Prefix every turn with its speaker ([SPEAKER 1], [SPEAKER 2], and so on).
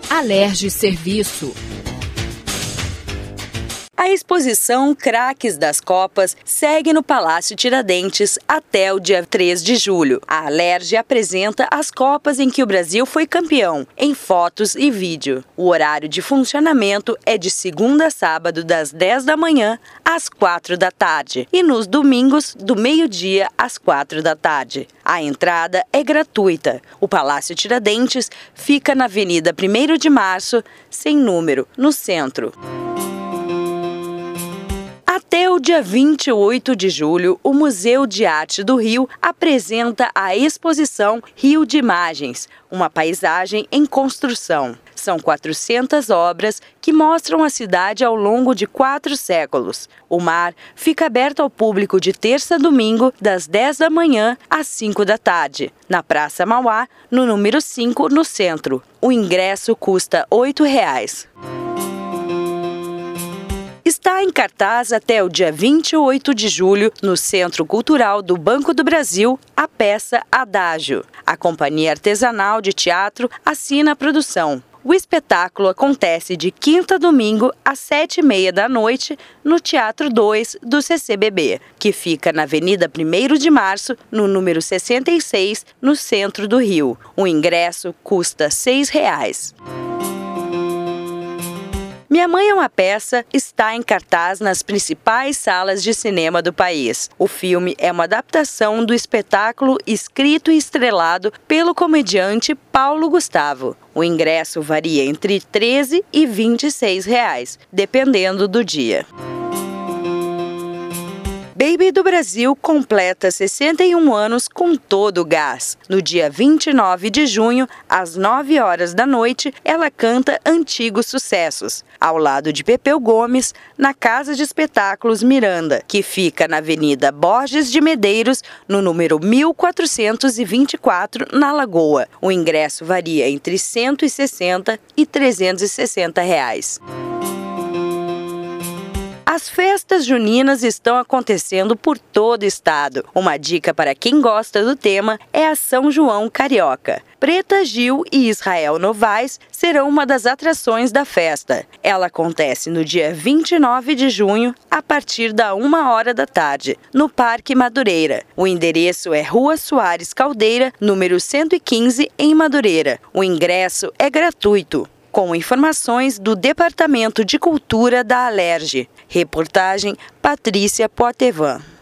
[SPEAKER 1] Alerj Serviço.
[SPEAKER 2] A exposição Craques das Copas segue no Palácio Tiradentes até o dia 3 de julho. A Alerj apresenta as Copas em que o Brasil foi campeão, em fotos e vídeo. O horário de funcionamento é de segunda a sábado, das 10 da manhã às 4 da tarde, e nos domingos, do meio-dia às 4 da tarde. A entrada é gratuita. O Palácio Tiradentes fica na Avenida 1º de Março, sem número, no centro. Até o dia 28 de julho, o Museu de Arte do Rio apresenta a exposição Rio de Imagens, uma paisagem em construção. São 400 obras que mostram a cidade ao longo de 4 séculos. O mar fica aberto ao público de terça a domingo, das 10 da manhã às 5 da tarde, na Praça Mauá, no número 5, no centro. O ingresso custa R$ 8. Está em cartaz até o dia 28 de julho, no Centro Cultural do Banco do Brasil, a peça Adágio. A Companhia Artesanal de Teatro assina a produção. O espetáculo acontece de quinta a domingo, às 7h30 da noite, no Teatro 2 do CCBB, que fica na Avenida 1º de Março, no número 66, no centro do Rio. O ingresso custa R$ 6. Minha Mãe é uma Peça está em cartaz nas principais salas de cinema do país. O filme é uma adaptação do espetáculo escrito e estrelado pelo comediante Paulo Gustavo. O ingresso varia entre R$ 13 e R$ 26, dependendo do dia. Baby do Brasil completa 61 anos com todo o gás. No dia 29 de junho, às 9 horas da noite, ela canta antigos sucessos, ao lado de Pepeu Gomes, na Casa de Espetáculos Miranda, que fica na Avenida Borges de Medeiros, no número 1424, na Lagoa. O ingresso varia entre R$ 160 e R$ 360. As festas juninas estão acontecendo por todo o estado. Uma dica para quem gosta do tema é a São João Carioca. Preta Gil e Israel Novaes serão uma das atrações da festa. Ela acontece no dia 29 de junho, a partir da 1h da tarde, no Parque Madureira. O endereço é Rua Soares Caldeira, número 115, em Madureira. O ingresso é gratuito. Com informações do Departamento de Cultura da Alerj. Reportagem Patrícia Poitevin.